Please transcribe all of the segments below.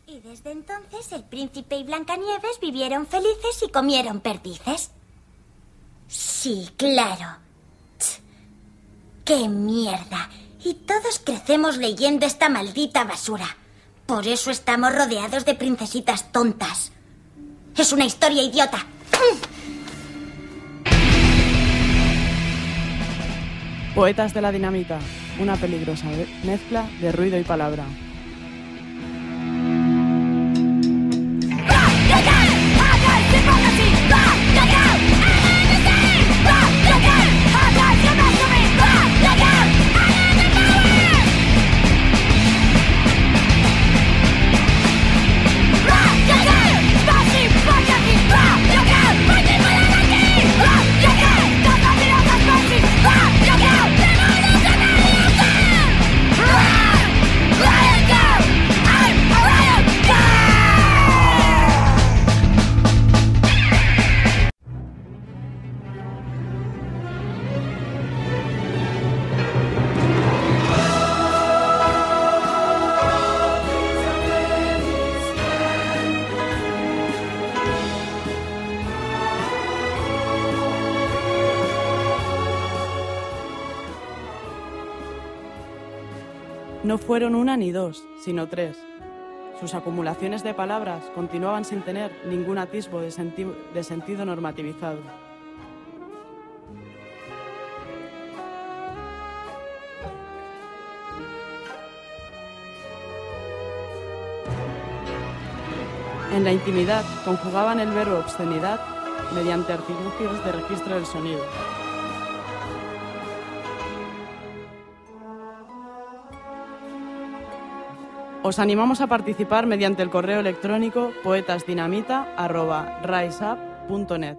Y desde entonces el príncipe y Blancanieves vivieron felices y comieron perdices. Sí, claro. ¡Qué mierda! Y todos crecemos leyendo esta maldita basura. Por eso estamos rodeados de princesitas tontas. Es una historia idiota. Poetas de la dinamita, una peligrosa mezcla de ruido y palabra. No fueron una ni dos, sino tres. Sus acumulaciones de palabras continuaban sin tener ningún atisbo de sentido normativizado. En la intimidad conjugaban el verbo obscenidad mediante artilugios de registro del sonido. Os animamos a participar mediante el correo electrónico poetasdinamita@riseup.net.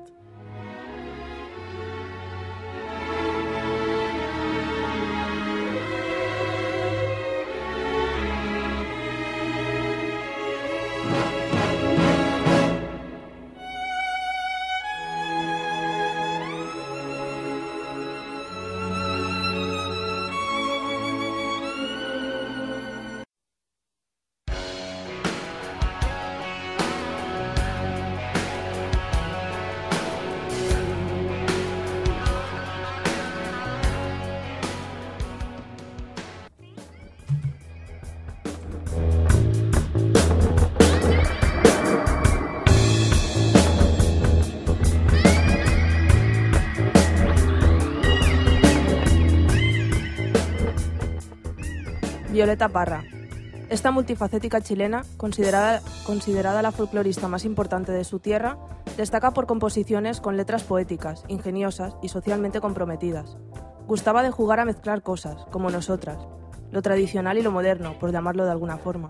Violeta Parra. Esta multifacética chilena, considerada la folclorista más importante de su tierra, destaca por composiciones con letras poéticas, ingeniosas y socialmente comprometidas. Gustaba de jugar a mezclar cosas, como nosotras, lo tradicional y lo moderno, por llamarlo de alguna forma.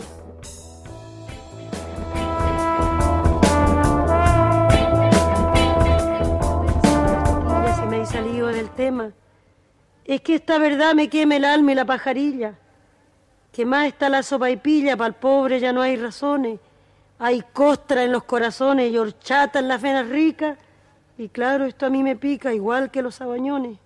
Ya se me he salido del tema. Es que esta verdad me quema el alma y la pajarilla. Que más está la sopaipilla, para el pobre ya no hay razones. Hay costra en los corazones y horchata en las venas ricas. Y claro, esto a mí me pica igual que los sabañones.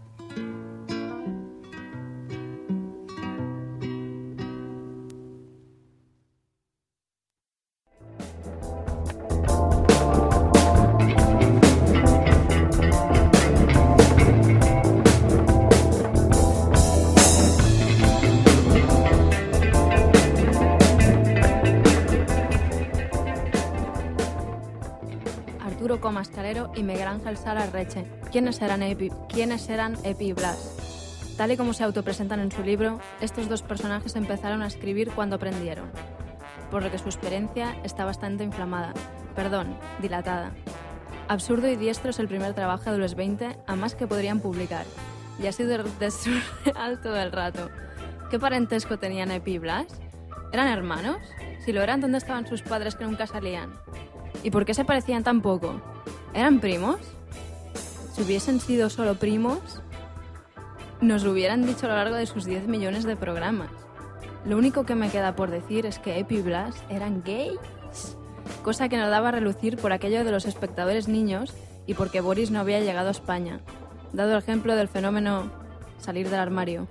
Mascarero y Miguel Ángel Sala Reche. ¿Quiénes eran Epi y Blas? Tal y como se autopresentan en su libro, estos dos personajes empezaron a escribir cuando aprendieron, por lo que su experiencia está bastante dilatada. Absurdo y diestro es el primer trabajo de los 20 a más que podrían publicar, y ha sido de surreal todo el rato. ¿Qué parentesco tenían Epi y Blas? ¿Eran hermanos? Si lo eran, ¿dónde estaban sus padres que nunca salían? ¿Y por qué se parecían tan poco? ¿Eran primos? Si hubiesen sido solo primos, nos lo hubieran dicho a lo largo de sus 10 millones de programas. Lo único que me queda por decir es que Epi y Blas eran gays, cosa que no daba a relucir por aquello de los espectadores niños y porque Boris no había llegado a España, dado el ejemplo del fenómeno salir del armario.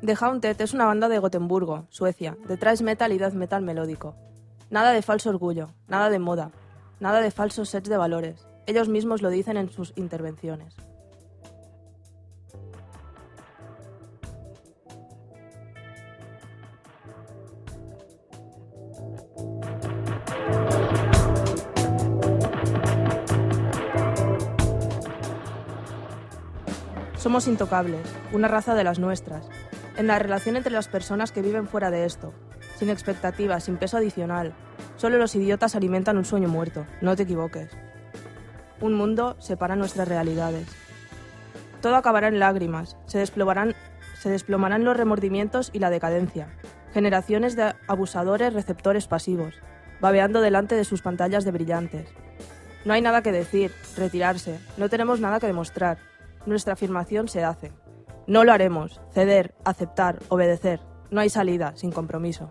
The Haunted es una banda de Gotemburgo, Suecia, de thrash metal y death metal melódico. Nada de falso orgullo, nada de moda, nada de falsos sets de valores. Ellos mismos lo dicen en sus intervenciones. Somos intocables, una raza de las nuestras, en la relación entre las personas que viven fuera de esto, sin expectativas, sin peso adicional. Solo los idiotas alimentan un sueño muerto, no te equivoques. Un mundo separa nuestras realidades. Todo acabará en lágrimas, se desplomarán los remordimientos y la decadencia. Generaciones de abusadores receptores pasivos, babeando delante de sus pantallas de brillantes. No hay nada que decir, retirarse, no tenemos nada que demostrar. Nuestra afirmación se hace. No lo haremos. Ceder, aceptar, obedecer. No hay salida sin compromiso.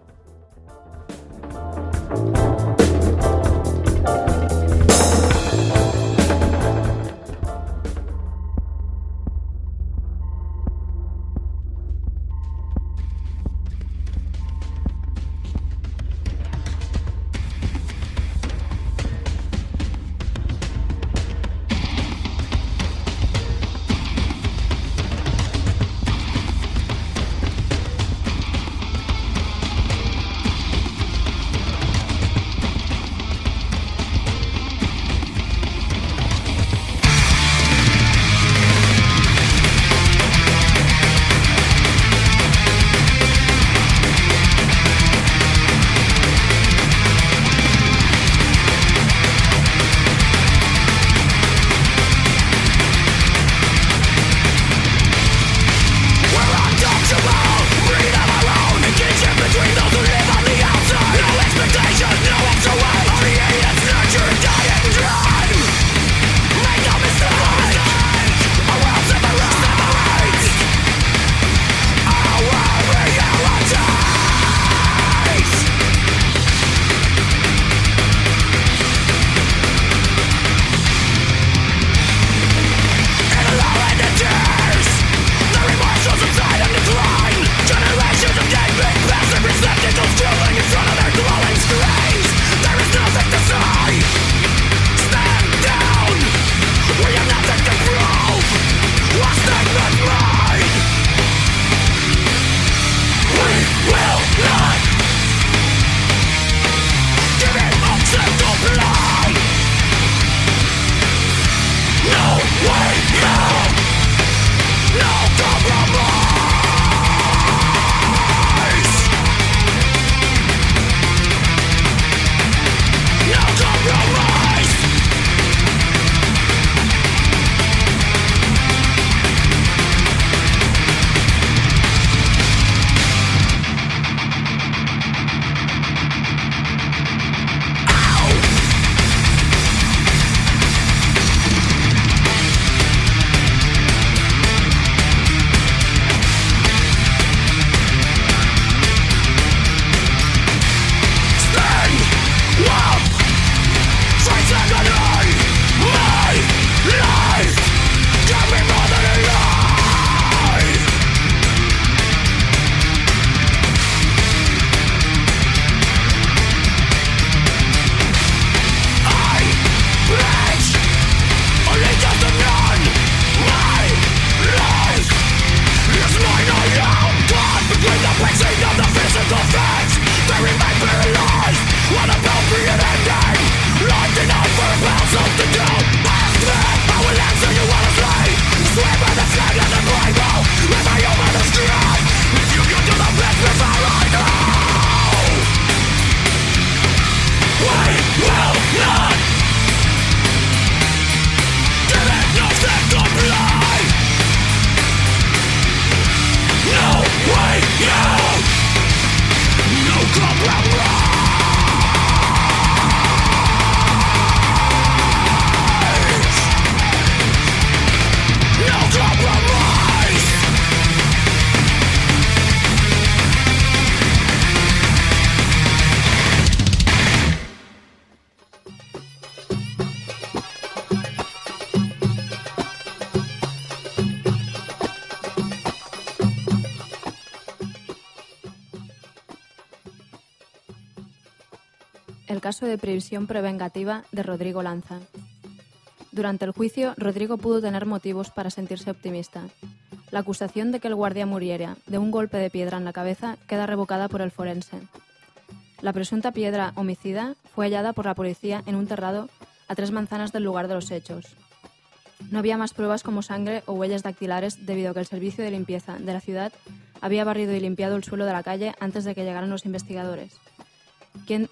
caso de prisión preventiva de Rodrigo Lanza. Durante el juicio, Rodrigo pudo tener motivos para sentirse optimista. La acusación de que el guardia muriera de un golpe de piedra en la cabeza queda revocada por el forense. La presunta piedra homicida fue hallada por la policía en un terrado a 3 manzanas del lugar de los hechos. No había más pruebas como sangre o huellas dactilares debido a que el servicio de limpieza de la ciudad había barrido y limpiado el suelo de la calle antes de que llegaran los investigadores. ¿Quién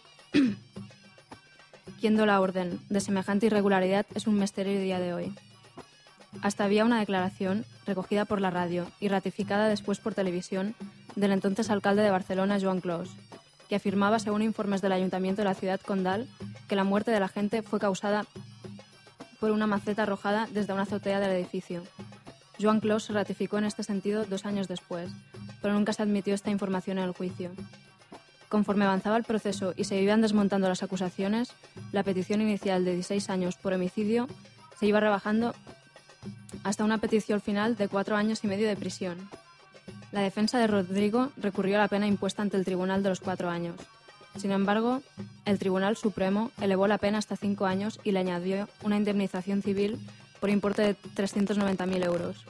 dio la orden de semejante irregularidad es un misterio a día de hoy. Hasta había una declaración recogida por la radio y ratificada después por televisión del entonces alcalde de Barcelona, Joan Clos, que afirmaba, según informes del Ayuntamiento de la ciudad condal, que la muerte de la gente fue causada por una maceta arrojada desde una azotea del edificio. Joan Clos se ratificó en este sentido 2 años después, pero nunca se admitió esta información en el juicio. Conforme avanzaba el proceso y se iban desmontando las acusaciones, la petición inicial de 16 años por homicidio se iba rebajando hasta una petición final de 4 años y medio de prisión. La defensa de Rodrigo recurrió a la pena impuesta ante el tribunal de los 4 años. Sin embargo, el Tribunal Supremo elevó la pena hasta 5 años y le añadió una indemnización civil por importe de 390.000 euros.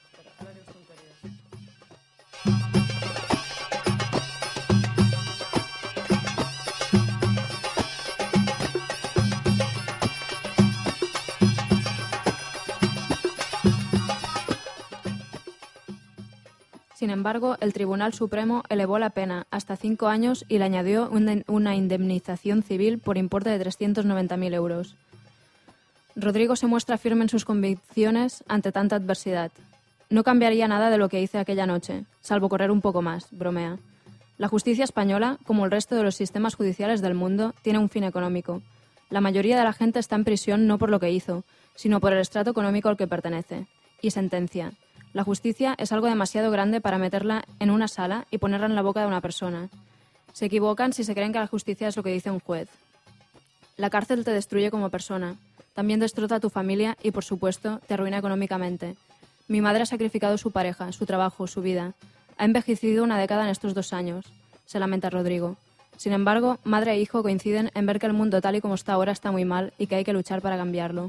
Sin embargo, el Tribunal Supremo elevó la pena hasta 5 años y le añadió una indemnización civil por importe de 390.000 euros. Rodrigo se muestra firme en sus convicciones ante tanta adversidad. No cambiaría nada de lo que hice aquella noche, salvo correr un poco más, bromea. La justicia española, como el resto de los sistemas judiciales del mundo, tiene un fin económico. La mayoría de la gente está en prisión no por lo que hizo, sino por el estrato económico al que pertenece. Y sentencia. La justicia es algo demasiado grande para meterla en una sala y ponerla en la boca de una persona. Se equivocan si se creen que la justicia es lo que dice un juez. La cárcel te destruye como persona. También destroza a tu familia y, por supuesto, te arruina económicamente. Mi madre ha sacrificado su pareja, su trabajo, su vida. Ha envejecido una década en estos 2 años, se lamenta Rodrigo. Sin embargo, madre e hijo coinciden en ver que el mundo tal y como está ahora está muy mal y que hay que luchar para cambiarlo.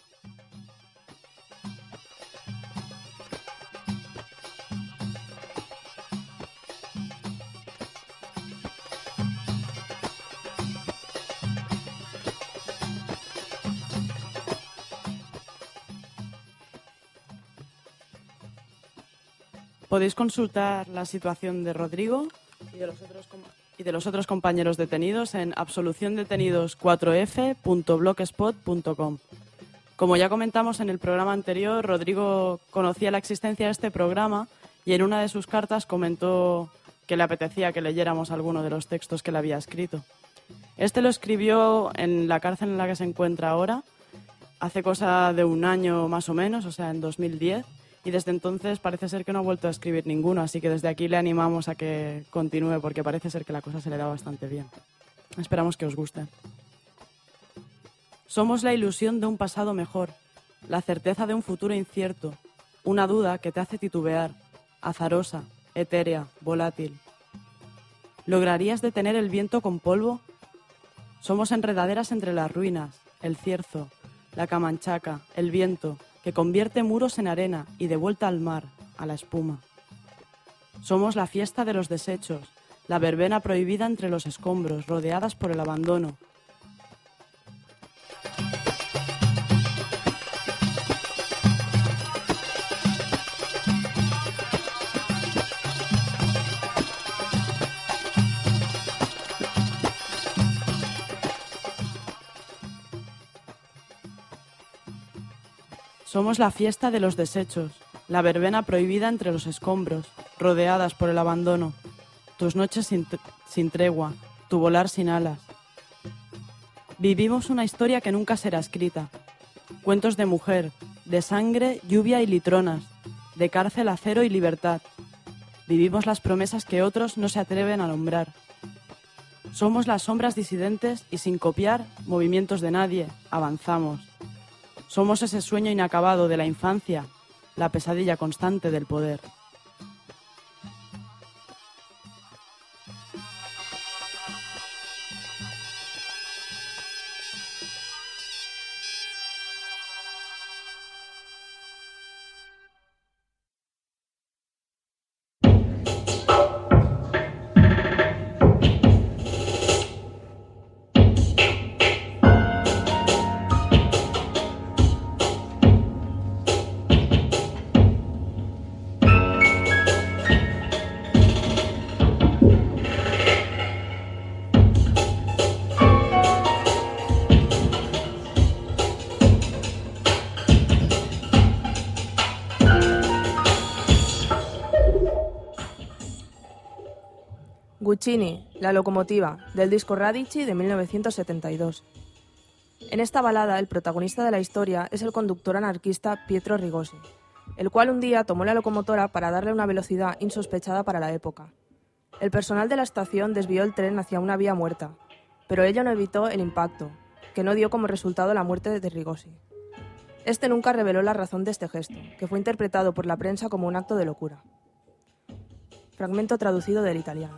Podéis consultar la situación de Rodrigo y de los otros compañeros detenidos en absoluciondetenidos4f.blogspot.com. Como ya comentamos en el programa anterior, Rodrigo conocía la existencia de este programa y en una de sus cartas comentó que le apetecía que leyéramos alguno de los textos que le había escrito. Este lo escribió en la cárcel en la que se encuentra ahora, hace cosa de 1 año más o menos, o sea, en 2010. Y desde entonces parece ser que no ha vuelto a escribir ninguno, así que desde aquí le animamos a que continúe porque parece ser que la cosa se le da bastante bien. Esperamos que os guste. Somos la ilusión de un pasado mejor, la certeza de un futuro incierto, una duda que te hace titubear, azarosa, etérea, volátil. ¿Lograrías detener el viento con polvo? Somos enredaderas entre las ruinas, el cierzo, la camanchaca, el viento, que convierte muros en arena y de vuelta al mar, a la espuma. Somos la fiesta de los desechos, la verbena prohibida entre los escombros, rodeadas por el abandono. Somos la fiesta de los desechos, la verbena prohibida entre los escombros, rodeadas por el abandono, tus noches sin tregua, tu volar sin alas. Vivimos una historia que nunca será escrita, cuentos de mujer, de sangre, lluvia y litronas, de cárcel, acero y libertad. Vivimos las promesas que otros no se atreven a nombrar. Somos las sombras disidentes y sin copiar movimientos de nadie, avanzamos. Somos ese sueño inacabado de la infancia, la pesadilla constante del poder. Guccini, La locomotiva, del disco Radici de 1972. En esta balada, el protagonista de la historia es el conductor anarquista Pietro Rigosi, el cual un día tomó la locomotora para darle una velocidad insospechada para la época. El personal de la estación desvió el tren hacia una vía muerta, pero ello no evitó el impacto, que no dio como resultado la muerte de Rigosi. Este nunca reveló la razón de este gesto, que fue interpretado por la prensa como un acto de locura. Fragmento traducido del italiano.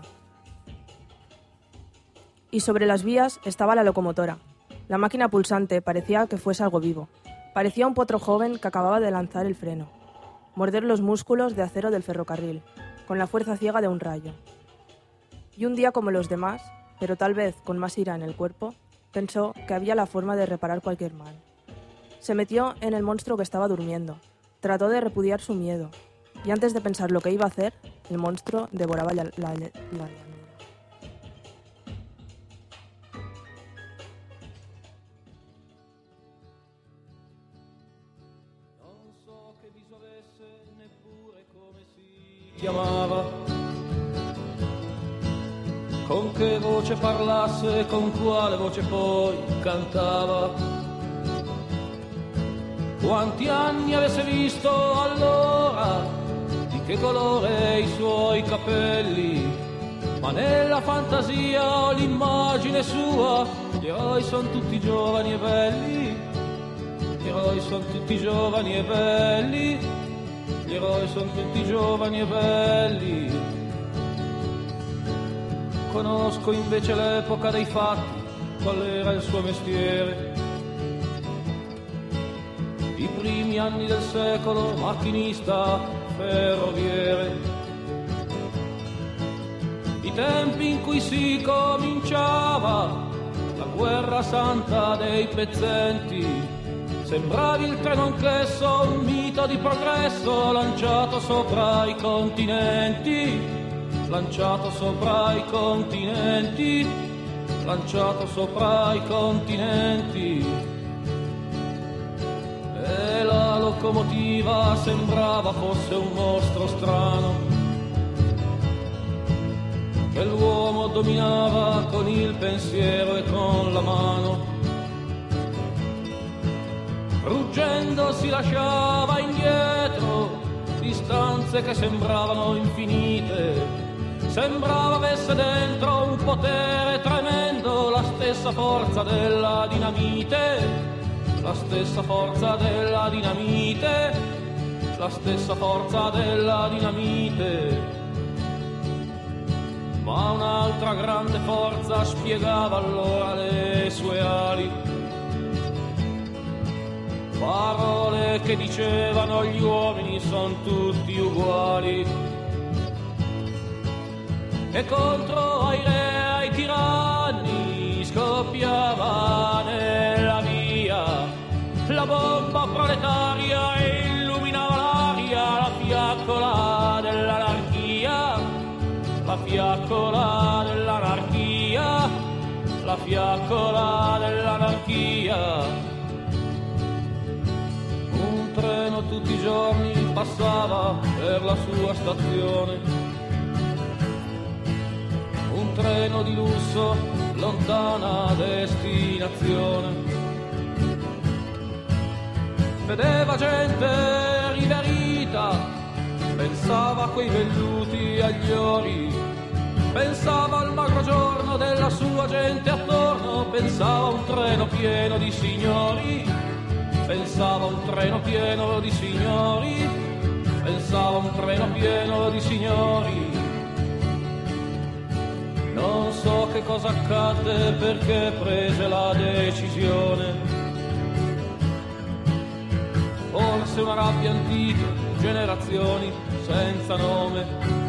Y sobre las vías estaba la locomotora. La máquina pulsante parecía que fuese algo vivo. Parecía un potro joven que acababa de lanzar el freno, morder los músculos de acero del ferrocarril, con la fuerza ciega de un rayo. Y un día como los demás, pero tal vez con más ira en el cuerpo, pensó que había la forma de reparar cualquier mal. Se metió en el monstruo que estaba durmiendo, trató de repudiar su miedo, y antes de pensar lo que iba a hacer, el monstruo devoraba la llanura. Chiamava, con che voce parlasse, con quale voce poi cantava, quanti anni avesse visto allora, di che colore i suoi capelli, ma nella fantasia ho l'immagine sua, gli eroi son tutti giovani e belli, gli eroi son tutti giovani e belli, gli eroi sono tutti giovani e belli. Conosco invece l'epoca dei fatti, qual era il suo mestiere. I primi anni del secolo, macchinista, ferroviere. I tempi in cui si cominciava la guerra santa dei pezzenti. Sembravi il treno anch'esso, un mito di progresso lanciato sopra i continenti, lanciato sopra i continenti, lanciato sopra i continenti. E la locomotiva sembrava fosse un mostro strano che l'uomo dominava con il pensiero e con la mano. Ruggendo si lasciava indietro distanze che sembravano infinite. Sembrava avesse dentro un potere tremendo, la stessa forza della dinamite, la stessa forza della dinamite, la stessa forza della dinamite. Ma un'altra grande forza spiegava allora le sue ali. Parole che dicevano gli uomini son tutti uguali. E contro ai re, ai tiranni scoppiava nella via la bomba proletaria e illuminava l'aria, la fiaccola dell'anarchia, la fiaccola dell'anarchia, la fiaccola dell'anarchia. Un treno tutti i giorni passava per la sua stazione, un treno di lusso, lontana destinazione. Vedeva gente riverita, pensava a quei velluti agli ori, pensava al magro giorno della sua gente attorno, pensava a un treno pieno di signori. Pensava un treno pieno di signori, pensava un treno pieno di signori. Non so che cosa accadde perché prese la decisione. Forse una rabbia antica, generazioni senza nome,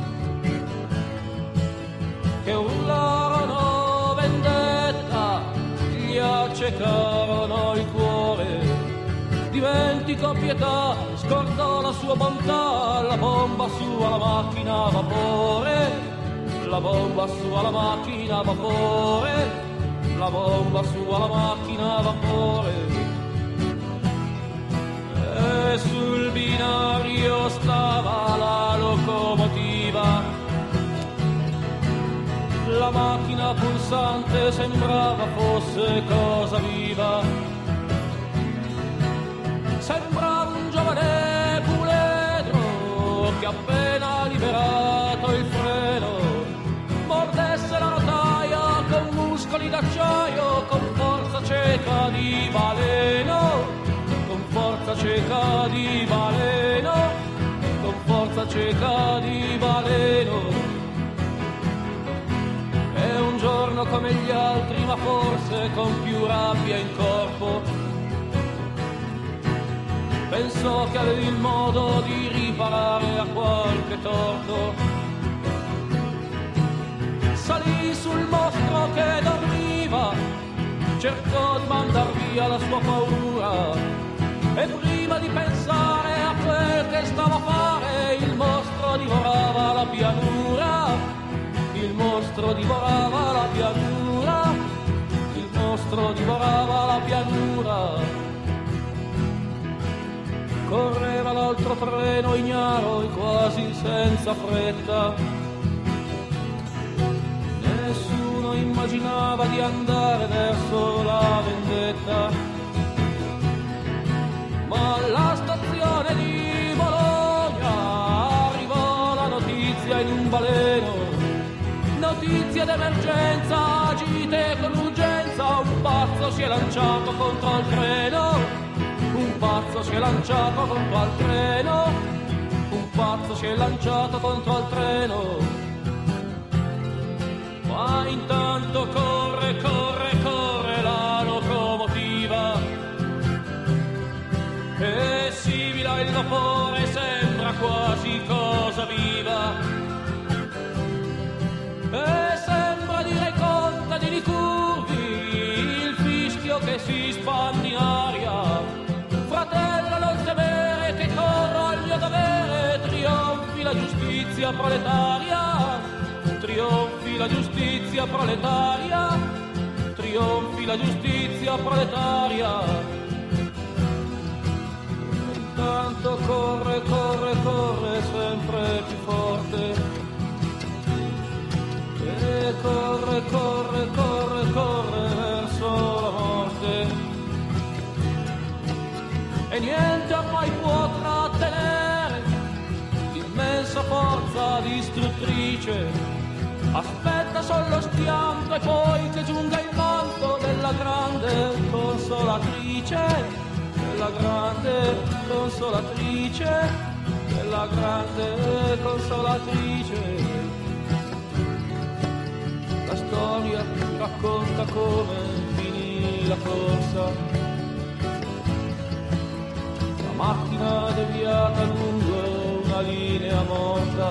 che urlarono vendetta, gli accecarono il cuore. Dimentico pietà, scordò la sua bontà, la bomba su alla macchina a vapore, la bomba su alla macchina a vapore, la bomba su alla macchina a vapore. E sul binario stava la locomotiva, pulsante sembrava fosse cosa viva. Sembrava un giovane puledro che appena liberato il freno mordesse la rotaia con muscoli d'acciaio, con forza cieca di baleno, con forza cieca di baleno, con forza cieca di baleno. E un giorno come gli altri, ma forse con più rabbia in corpo, pensò che avevi il modo di riparare a qualche torto. Salì sul mostro che dormiva, cercò di mandar via la sua paura, e prima di pensare a quel che stava a fare, il mostro divorava la pianura. Il mostro divorava la pianura, il mostro divorava la pianura. Correva l'altro treno ignaro e quasi senza fretta. Nessuno immaginava di andare verso la vendetta. Ma alla stazione di Bologna arrivò la notizia in un baleno. Notizia d'emergenza, agite con urgenza, un pazzo si è lanciato contro il treno, un pazzo si è lanciato contro il treno, un pazzo si è lanciato contro il treno. Ma intanto corre, corre, corre la locomotiva, e sibila il vapore, sembra quasi cosa viva. E sembra dire contadini curvi, il fischio che si spande in aria. Fratello, non temere che corro al mio dovere, trionfi la giustizia proletaria, trionfi la giustizia proletaria, trionfi la giustizia proletaria. Intanto corre, corre, corre sempre più forte. E corre, corre, corre, corre verso la morte. E niente ormai può trattenere l'immensa forza distruttrice. Aspetta solo lo schianto e poi che giunga il manto della grande consolatrice, della grande consolatrice, della grande consolatrice. La storia racconta come finì la corsa, la macchina deviata lungo una linea morta,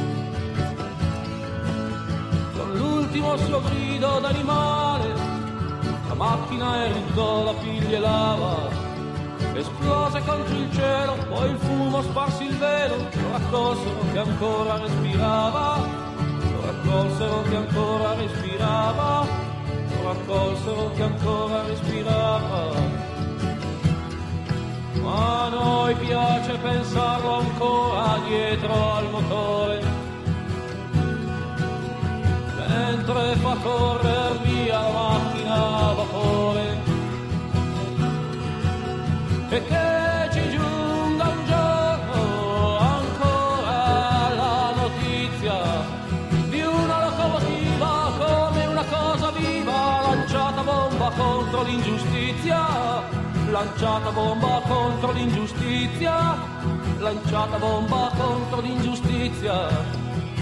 con l'ultimo suo grido d'animale, la macchina eruttò la piglia e lava, esplose contro il cielo, poi il fumo sparse il velo, lo raccolsero che ancora respirava. Raccolsero che ancora respirava, raccolsero che ancora respirava. Ma a noi piace pensarlo ancora dietro al motore, mentre fa correre via la macchina a vapore. E che ci giunga un giorno ancora la notizia contro l'ingiustizia, lanciata bomba contro l'ingiustizia, lanciata bomba contro l'ingiustizia.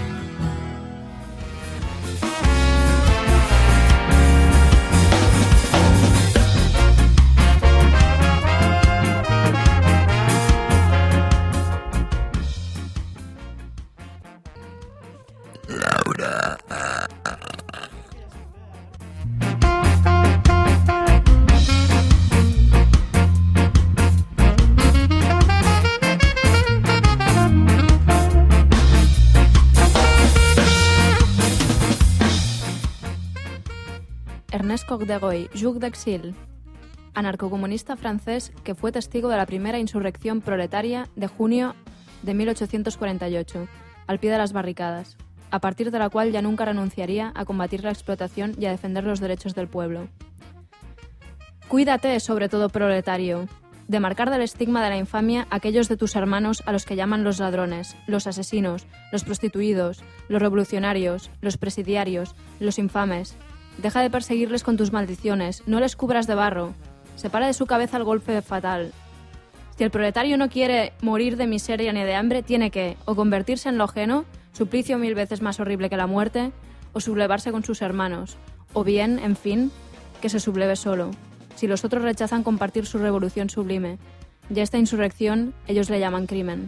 Ernest Coq de Goy, Joug d'Exil, anarcocomunista francés que fue testigo de la primera insurrección proletaria de junio de 1848, al pie de las barricadas. a partir de la cual ya nunca renunciaría a combatir la explotación y a defender los derechos del pueblo. Cuídate, sobre todo proletario, de marcar del estigma de la infamia a aquellos de tus hermanos a los que llaman los ladrones, los asesinos, los prostituidos, los revolucionarios, los presidiarios, los infames. Deja de perseguirles con tus maldiciones, no les cubras de barro. Separa de su cabeza el golpe fatal. Si el proletario no quiere morir de miseria ni de hambre, tiene que o convertirse en lo ajeno, suplicio 1000 veces más horrible que la muerte, o sublevarse con sus hermanos, o bien, en fin, que se subleve solo. Si los otros rechazan compartir su revolución sublime, y a esta insurrección ellos le llaman crimen.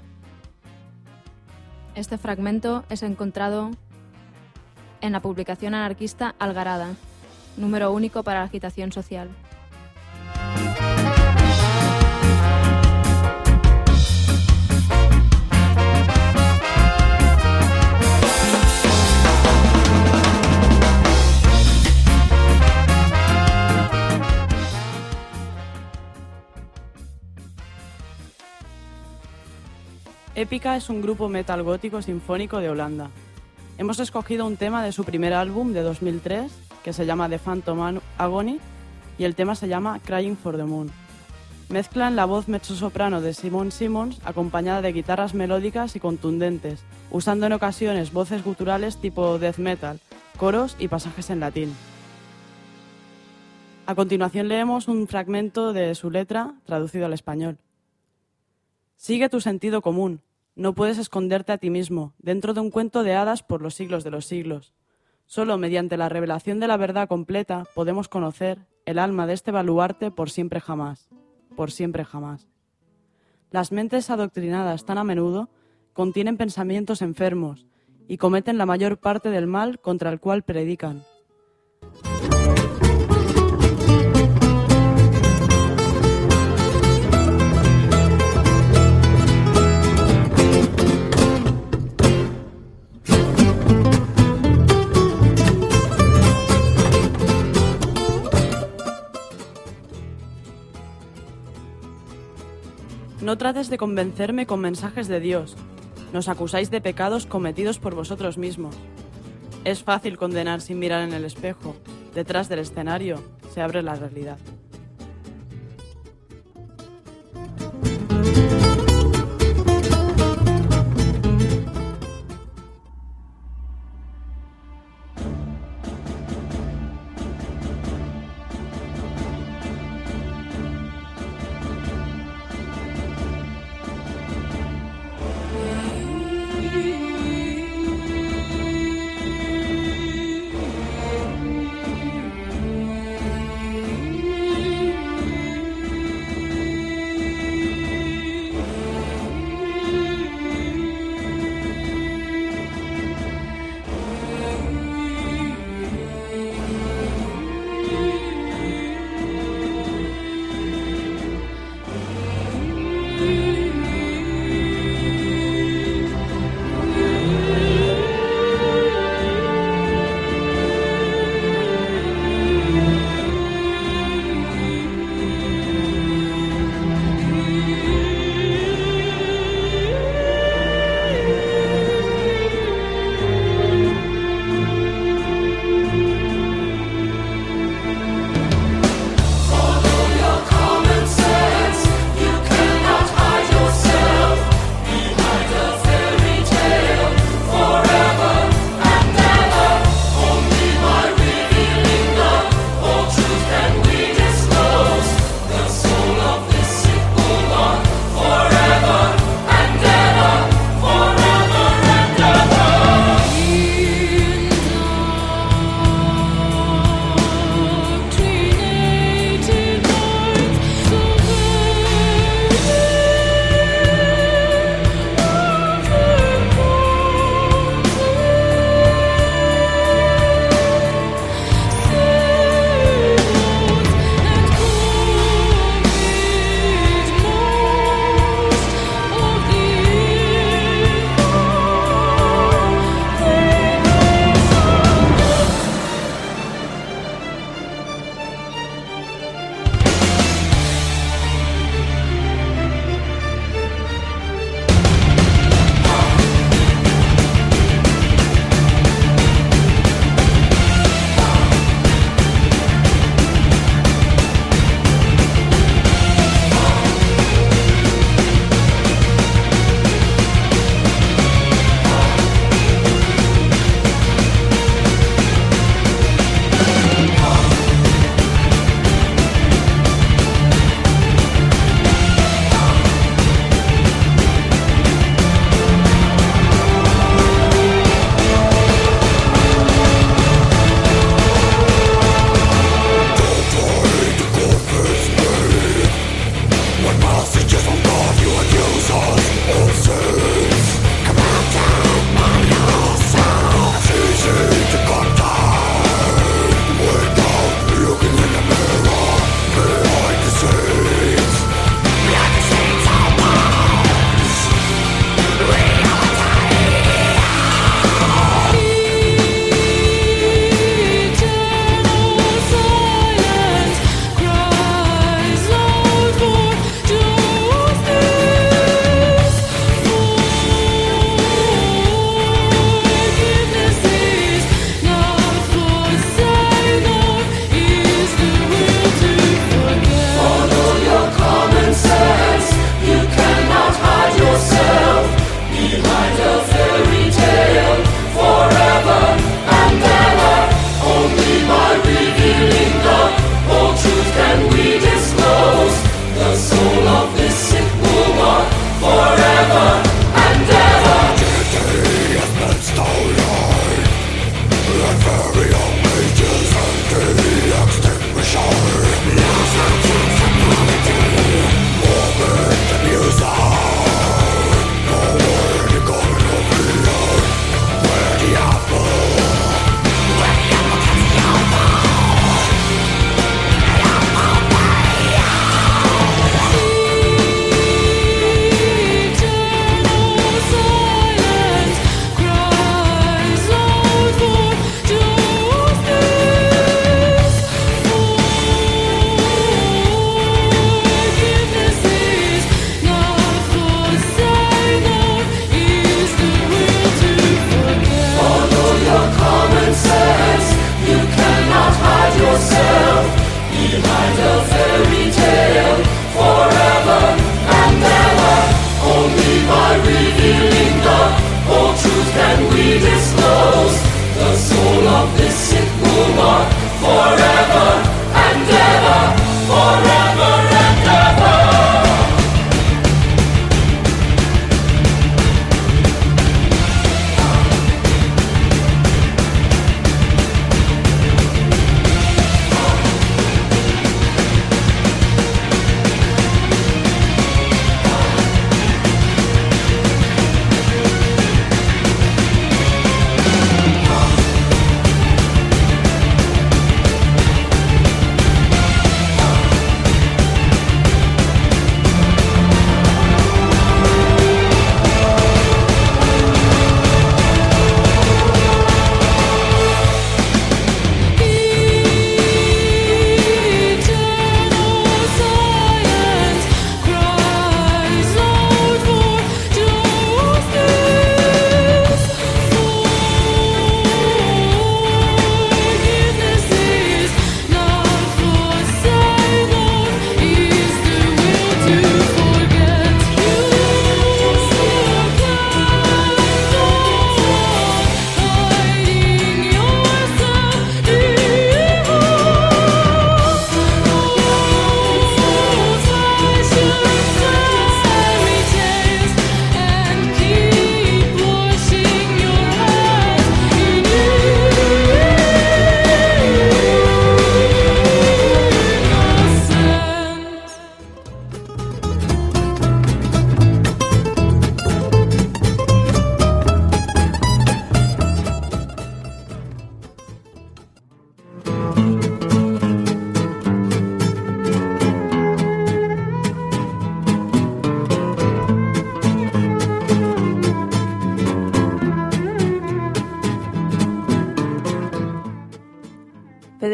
Este fragmento es encontrado en la publicación anarquista Algarada, número único para la agitación social. Épica es un grupo metal gótico sinfónico de Holanda. Hemos escogido un tema de su primer álbum de 2003, que se llama The Phantom Agony, y el tema se llama Crying for the Moon. Mezclan la voz mezzosoprano de Simon Simmons acompañada de guitarras melódicas y contundentes, usando en ocasiones voces guturales tipo death metal, coros y pasajes en latín. A continuación leemos un fragmento de su letra traducido al español. Sigue tu sentido común. No puedes esconderte a ti mismo, dentro de un cuento de hadas por los siglos de los siglos. Solo mediante la revelación de la verdad completa podemos conocer el alma de este baluarte por siempre jamás. Por siempre jamás. Las mentes adoctrinadas tan a menudo contienen pensamientos enfermos y cometen la mayor parte del mal contra el cual predican. No trates de convencerme con mensajes de Dios. Nos acusáis de pecados cometidos por vosotros mismos. Es fácil condenar sin mirar en el espejo. Detrás del escenario se abre la realidad. Hide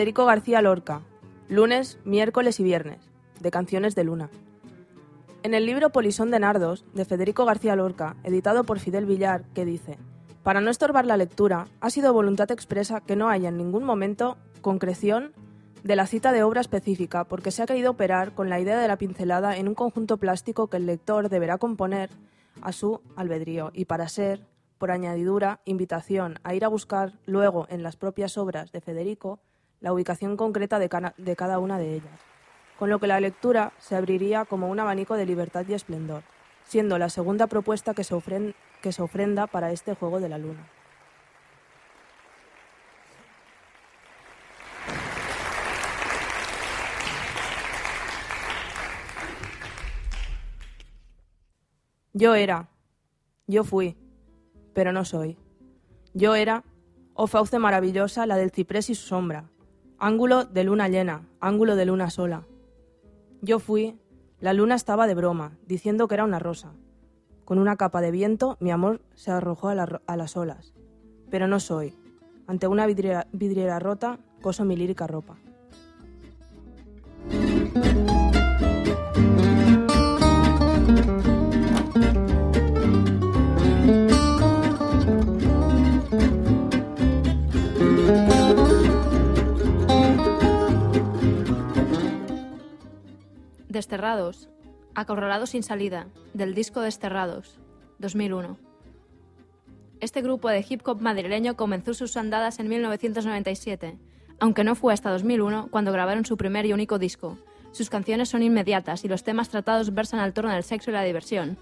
Federico García Lorca, lunes, miércoles y viernes, de Canciones de Luna. En el libro Polisón de nardos, de Federico García Lorca, editado por Fidel Villar, que dice: para no estorbar la lectura, ha sido voluntad expresa que no haya en ningún momento concreción de la cita de obra específica, porque se ha querido operar con la idea de la pincelada en un conjunto plástico que el lector deberá componer a su albedrío y para ser, por añadidura, invitación a ir a buscar luego en las propias obras de Federico la ubicación concreta de cada una de ellas, con lo que la lectura se abriría como un abanico de libertad y esplendor, siendo la segunda propuesta que se ofrenda para este juego de la luna. Yo fui, pero no soy. Yo era, oh fauce maravillosa, la del ciprés y su sombra, ángulo de luna llena, ángulo de luna sola. Yo fui, la luna estaba de broma, diciendo que era una rosa. Con una capa de viento, mi amor se arrojó a las olas. Pero no soy. Ante una vidriera rota, coso mi lírica ropa. Desterrados, Acorralados sin salida, del disco Desterrados, 2001. Este grupo de hip hop madrileño comenzó sus andadas en 1997, aunque no fue hasta 2001 cuando grabaron su primer y único disco. Sus canciones son inmediatas y los temas tratados versan al torno del sexo y la diversión.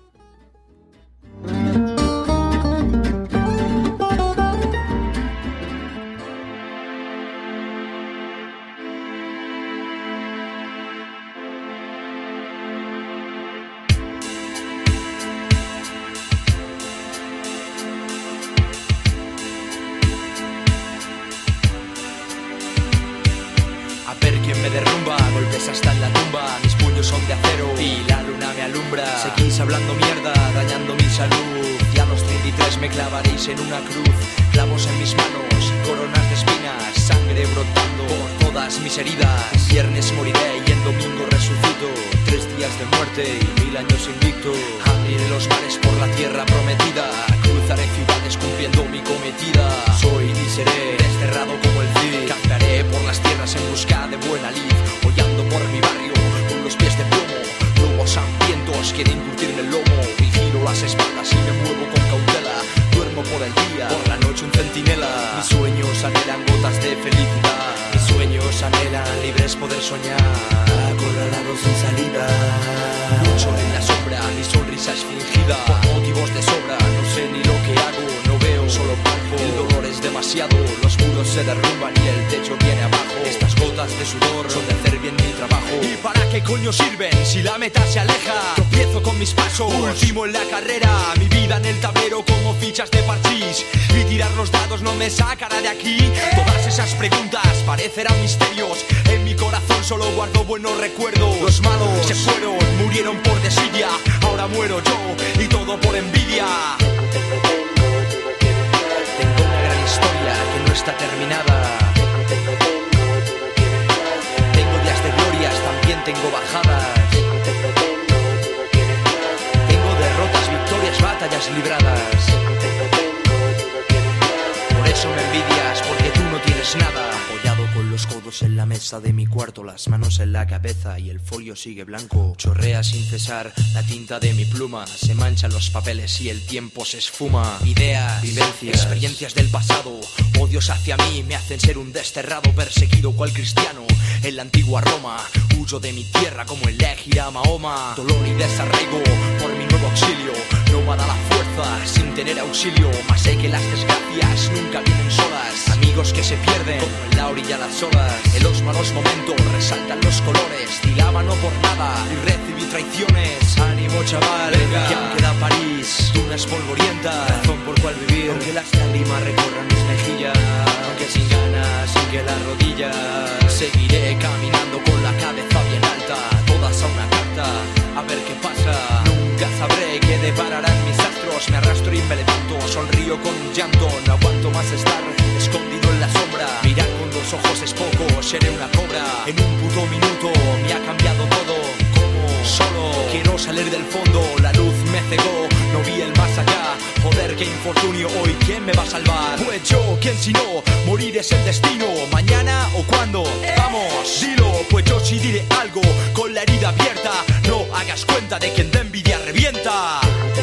Hasta en la tumba, mis puños son de acero y la luna me alumbra. Seguís hablando mierda, dañando mi salud. Y a los 33 me clavaréis en una cruz. Clavos en mis manos, coronas de espinas, sangre brotando por todas mis heridas. Viernes moriré y en domingo resucito. 3 días de muerte y 1000 años invicto. Abriré los mares por la tierra prometida. Cruzaré ciudades cumpliendo mi cometida. Soy y seré desterrado como el Cid. Cambiaré por las tierras en busca de buena lid. Hollando por mi barrio con los pies de plomo. Lobos hambrientos quieren curtirme el lomo. Vigilo las espaldas y me muevo con cautela. Duermo por el día, por la noche un centinela. Mis sueños anhelan gotas de felicidad. Mis sueños anhelan libres poder soñar. Acorralados sin salida. Lucho en la sombra, mi sonrisa es fingida. Por motivos de sobra, no sé ni lo que hago. No veo, solo palpo. El dolor es demasiado. Los muros se derrumban y el techo viene abajo. Estas gotas de sudor son de hacer bien mi trabajo. ¿Y para qué coño sirven si la meta se aleja? Tropiezo con mis pasos, último en la carrera. Mi vida en el tablero como fichas de parchís. Y tirar los dados no me sacará de aquí. Todas esas preguntas parecerán misterios. En mi corazón solo guardo buenos recuerdos. Los malos se fueron, murieron por desidia. Ahora muero yo y todo por envidia. Tengo una gran historia que no está terminada. Tengo días de glorias, también tengo bajadas. Tengo derrotas, victorias, batallas libradas. Por eso me envidias, porque tú no tienes nada. Apoyado con los codos en la mesa de mi cuarto, las manos en la cabeza y el folio sigue blanco. Chorrea sin cesar la tinta de mi pluma. Se manchan los papeles y el tiempo se esfuma. Ideas, vivencias, experiencias del pasado. Odios hacia mí me hacen ser un desterrado, perseguido cual cristiano en la antigua Roma. Huyo de mi tierra como elegir a Mahoma. Dolor y desarraigo por mi nuevo auxilio. Nómada la fuerza sin tener auxilio. Mas sé que las desgracias nunca vienen solas. Amigos que se pierden como en la orilla las olas. En los malos momentos resaltan los colores. Dilaba no por nada y recibí traiciones. Ánimo chaval, venga, que aún queda París. Dunas polvorientas, razón por cual vivir. Aunque las lágrimas recorran mis mejillas. Aunque sin ganas, sin que las rodillas. Seguiré caminando con la cabeza bien alta. Todas a una carta, a ver qué pasa. Nunca sabré qué depararán mis astros. Me arrastro y me levanto, sonrío con un llanto. No aguanto más estar escondido en la sombra. Mirar con 2 ojos es poco, cuarto minuto me ha cambiado todo. Como solo quiero salir del fondo, la luz me cegó, no vi el más allá. Joder, qué infortunio, hoy ¿quién me va a salvar? Pues yo, ¿quién si no? Morir es el destino, mañana o cuándo. Vamos, dilo, pues yo sí diré algo con la herida abierta. No hagas cuenta de quien de envidia revienta.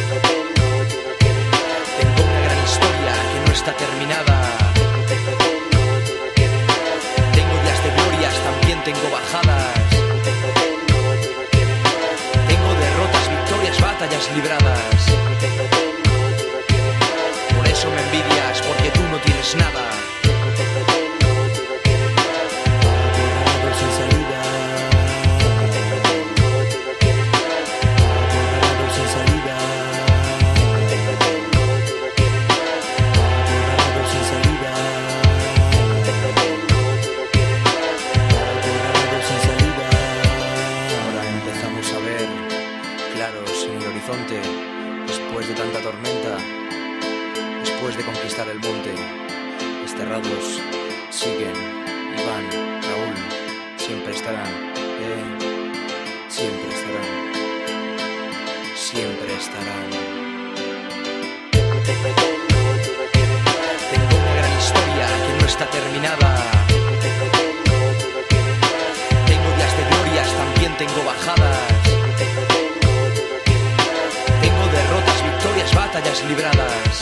Tengo una gran historia que no está terminada. Tengo días de glorias, también tengo bajadas. Tengo derrotas, victorias, batallas libradas. Por eso me envidias, porque tú no tienes nada. Sin salida. Sin salida. Sin salida. Sin salida. Ahora empezamos a ver claros en el horizonte. Después de tanta tormenta, después de conquistar el monte, desterrados siguen, Iván, Raúl, siempre estarán, siempre estarán, siempre estarán. Tengo una gran historia que no está terminada. Tengo días de glorias, también tengo bajadas. Tengo derrotas, victorias, batallas libradas.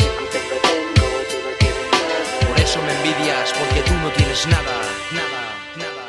Por eso me envidias, porque tú no tienes nada, nada, nada,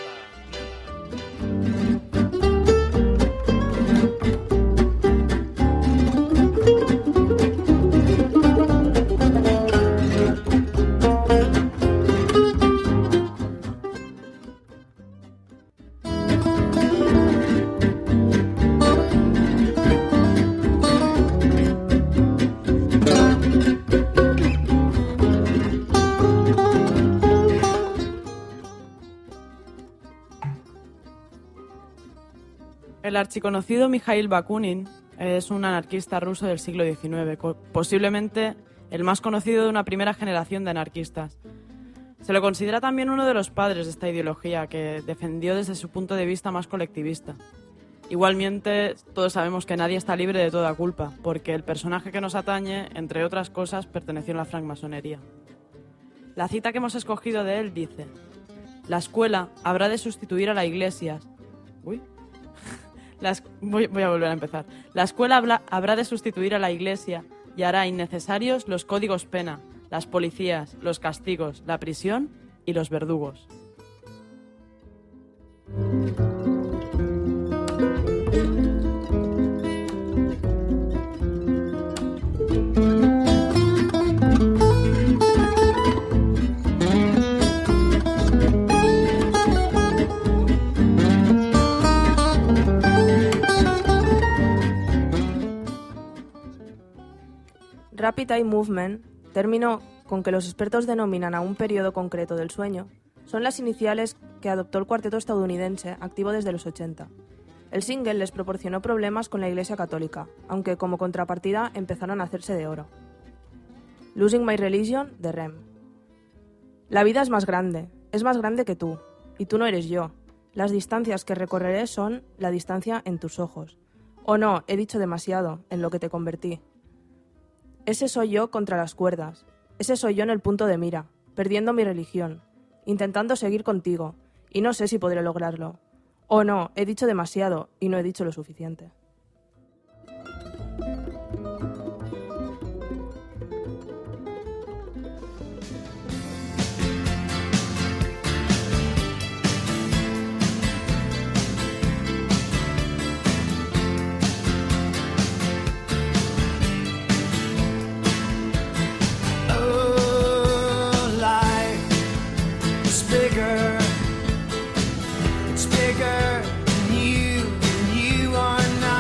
El archiconocido Mikhail Bakunin es un anarquista ruso del siglo XIX, posiblemente el más conocido de una primera generación de anarquistas. Se lo considera también uno de los padres de esta ideología, que defendió desde su punto de vista más colectivista. Igualmente, todos sabemos que nadie está libre de toda culpa, porque el personaje que nos atañe, entre otras cosas, perteneció a la francmasonería. La cita que hemos escogido de él dice: «La escuela habrá de sustituir a la iglesia». Voy a volver a empezar. La escuela habrá de sustituir a la iglesia y hará innecesarios los códigos pena, las policías, los castigos, la prisión y los verdugos. Rapid Eye Movement, término con que los expertos denominan a un periodo concreto del sueño, son las iniciales que adoptó el cuarteto estadounidense, activo desde los 80. El single les proporcionó problemas con la Iglesia Católica, aunque como contrapartida empezaron a hacerse de oro. Losing My Religion, de REM. La vida es más grande que tú, y tú no eres yo. Las distancias que recorreré son la distancia en tus ojos. Oh no, he dicho demasiado, en lo que te convertí. Ese soy yo contra las cuerdas, ese soy yo en el punto de mira, perdiendo mi religión, intentando seguir contigo, y no sé si podré lograrlo. Oh no, he dicho demasiado y no he dicho lo suficiente. It's bigger than you are not.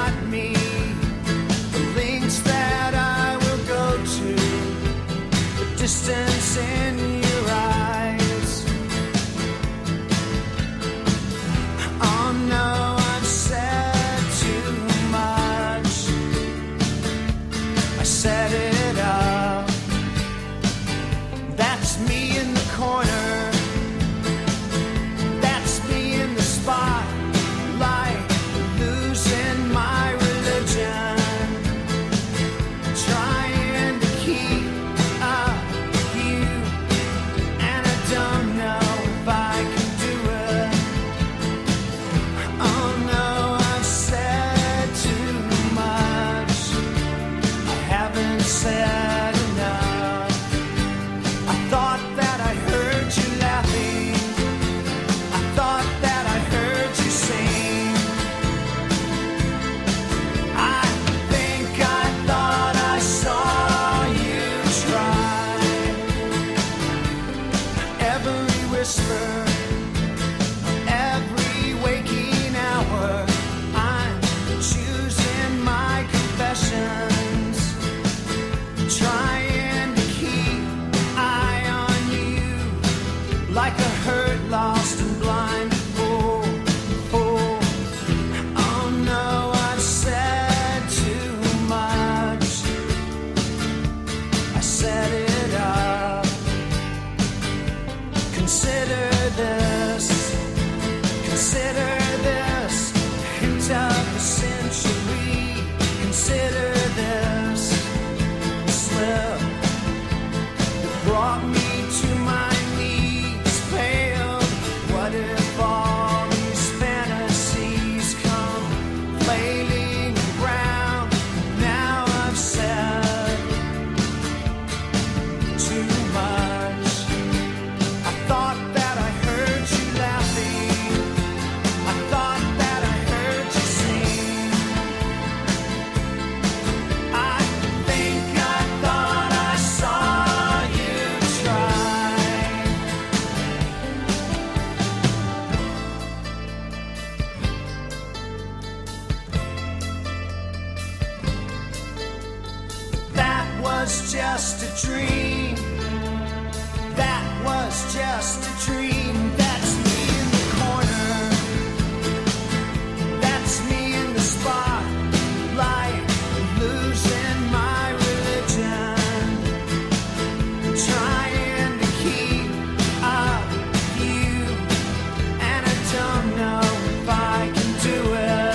was just a dream. That was just a dream. That's me in the corner. That's me in the spotlight, losing my religion, trying to keep up with you, and I don't know if I can do it.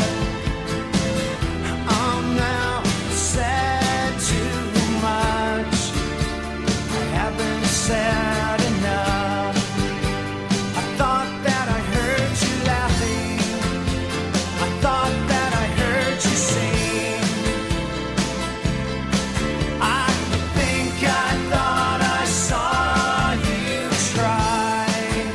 I'm now said too much. I haven't said enough. I thought that I heard you laughing. I thought that I heard you sing. I think I thought I saw you try.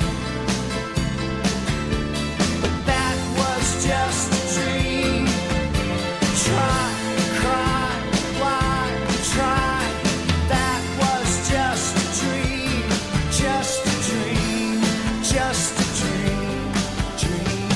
But that was just a dream. Try, cry, why, try. That was just a dream. Just a dream. Just a dream. Dream.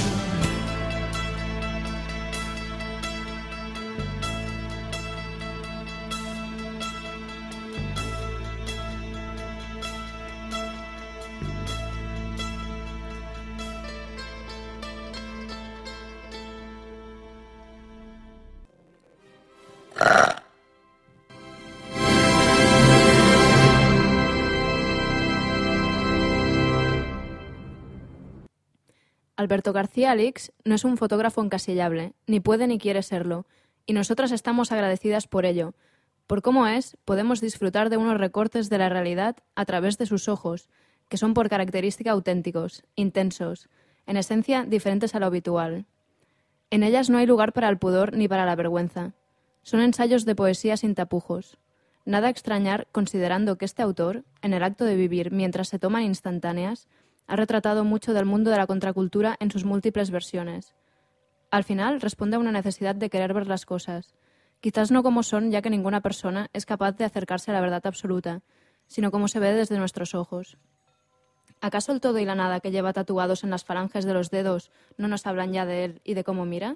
Alberto García Alix no es un fotógrafo encasillable, ni puede ni quiere serlo, y nosotras estamos agradecidas por ello. Por cómo es, podemos disfrutar de unos recortes de la realidad a través de sus ojos, que son por característica auténticos, intensos, en esencia diferentes a lo habitual. En ellas no hay lugar para el pudor ni para la vergüenza. Son ensayos de poesía sin tapujos. Nada extrañar considerando que este autor, en el acto de vivir mientras se toman instantáneas, ha retratado mucho del mundo de la contracultura en sus múltiples versiones. Al final, responde a una necesidad de querer ver las cosas, quizás no como son, ya que ninguna persona es capaz de acercarse a la verdad absoluta, sino como se ve desde nuestros ojos. ¿Acaso el todo y la nada que lleva tatuados en las falanges de los dedos no nos hablan ya de él y de cómo mira?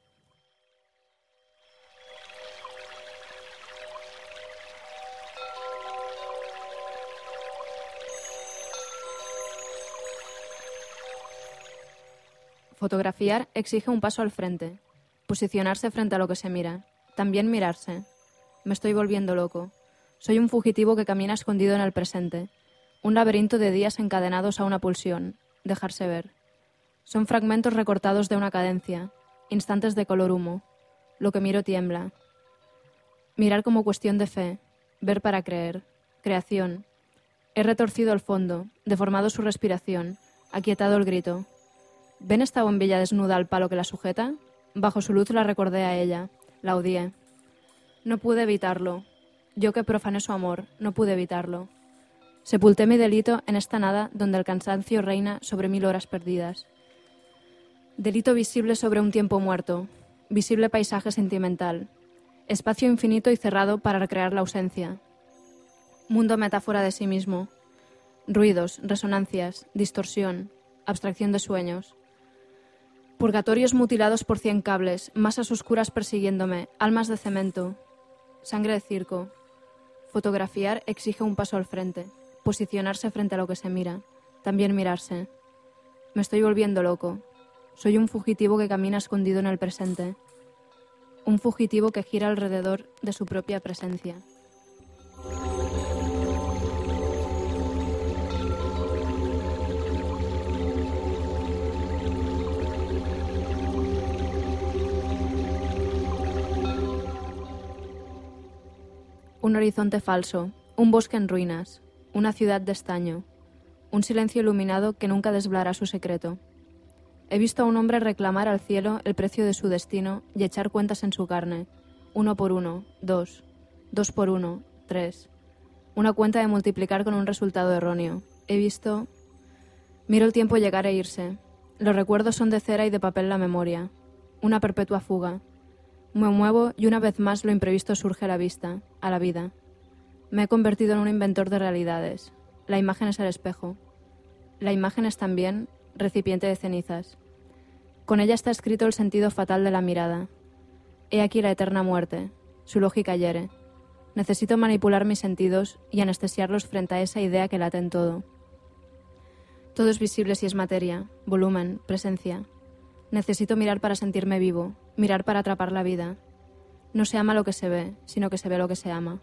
Fotografiar exige un paso al frente, posicionarse frente a lo que se mira, también mirarse. Me estoy volviendo loco. Soy un fugitivo que camina escondido en el presente, un laberinto de días encadenados a una pulsión, dejarse ver. Son fragmentos recortados de una cadencia, instantes de color humo. Lo que miro tiembla. Mirar como cuestión de fe, ver para creer, creación. He retorcido el fondo, deformado su respiración, aquietado el grito. ¿Ven esta bombilla desnuda al palo que la sujeta? Bajo su luz la recordé a ella, la odié. No pude evitarlo. Yo que profané su amor, no pude evitarlo. Sepulté mi delito en esta nada donde el cansancio reina sobre 1000 horas perdidas. Delito visible sobre un tiempo muerto, visible paisaje sentimental, espacio infinito y cerrado para recrear la ausencia. Mundo metáfora de sí mismo. Ruidos, resonancias, distorsión, abstracción de sueños. Purgatorios mutilados por 100 cables, masas oscuras persiguiéndome, almas de cemento, sangre de circo. Fotografiar exige un paso al frente, posicionarse frente a lo que se mira, también mirarse. Me estoy volviendo loco. Soy un fugitivo que camina escondido en el presente. Un fugitivo que gira alrededor de su propia presencia. Un horizonte falso, un bosque en ruinas, una ciudad de estaño, un silencio iluminado que nunca desvelará su secreto. He visto a un hombre reclamar al cielo el precio de su destino y echar cuentas en su carne, 1 por 1, 2, 2 por 1, 3. Una cuenta de multiplicar con un resultado erróneo. He visto... Miro el tiempo llegar e irse. Los recuerdos son de cera y de papel la memoria. Una perpetua fuga. Me muevo y una vez más lo imprevisto surge a la vista, a la vida. Me he convertido en un inventor de realidades. La imagen es el espejo. La imagen es también recipiente de cenizas. Con ella está escrito el sentido fatal de la mirada. He aquí la eterna muerte. Su lógica hiere. Necesito manipular mis sentidos y anestesiarlos frente a esa idea que late en todo. Todo es visible si es materia, volumen, presencia. Necesito mirar para sentirme vivo, mirar para atrapar la vida. No se ama lo que se ve, sino que se ve lo que se ama.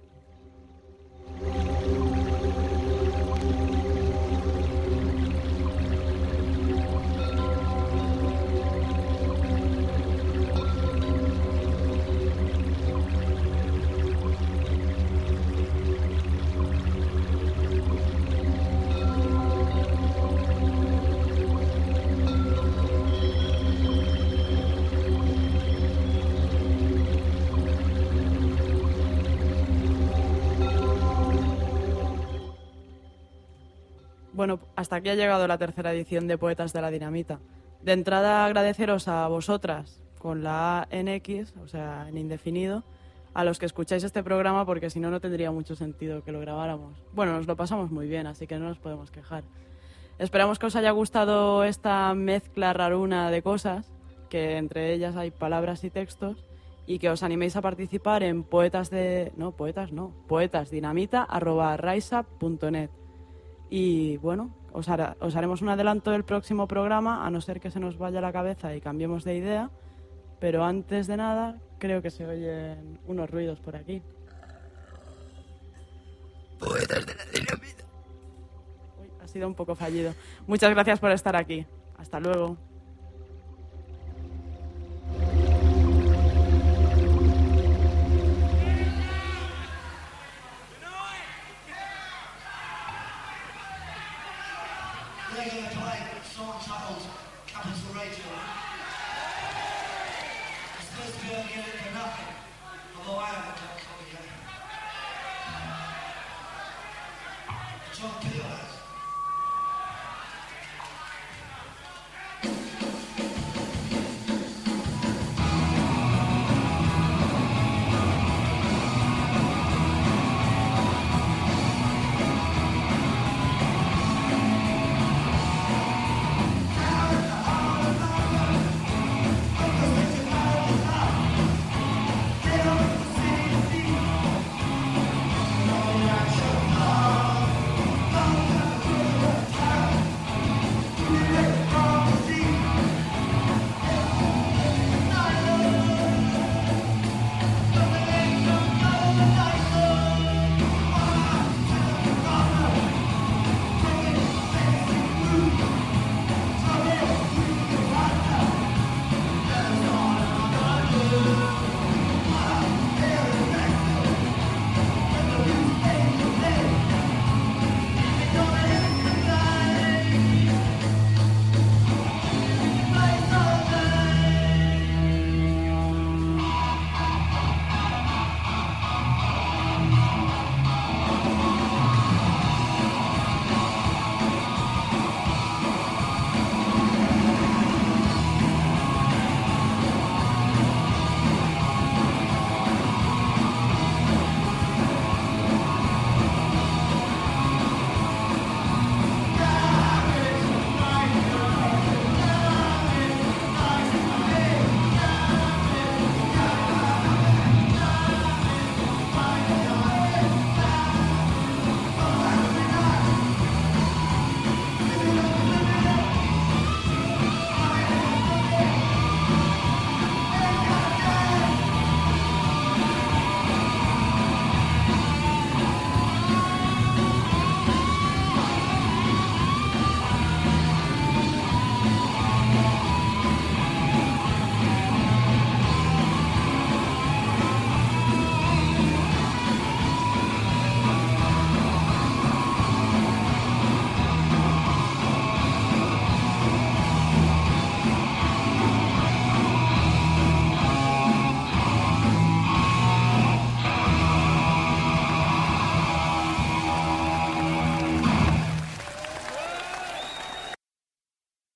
Bueno, hasta aquí ha llegado la tercera edición de Poetas de la Dinamita. De entrada, agradeceros a vosotras, con la A en X, o sea, en indefinido, a los que escucháis este programa, porque si no, no tendría mucho sentido que lo grabáramos. Bueno, nos lo pasamos muy bien, así que no nos podemos quejar. Esperamos que os haya gustado esta mezcla raruna de cosas, que entre ellas hay palabras y textos, y que os animéis a participar en poetasdinamita@raisa.net. Y bueno, os haremos un adelanto del próximo programa, a no ser que se nos vaya la cabeza y cambiemos de idea, pero antes de nada creo que se oyen unos ruidos por aquí. Poetas de la Dinamita. Uy, ha sido un poco fallido. Muchas gracias por estar aquí. Hasta luego.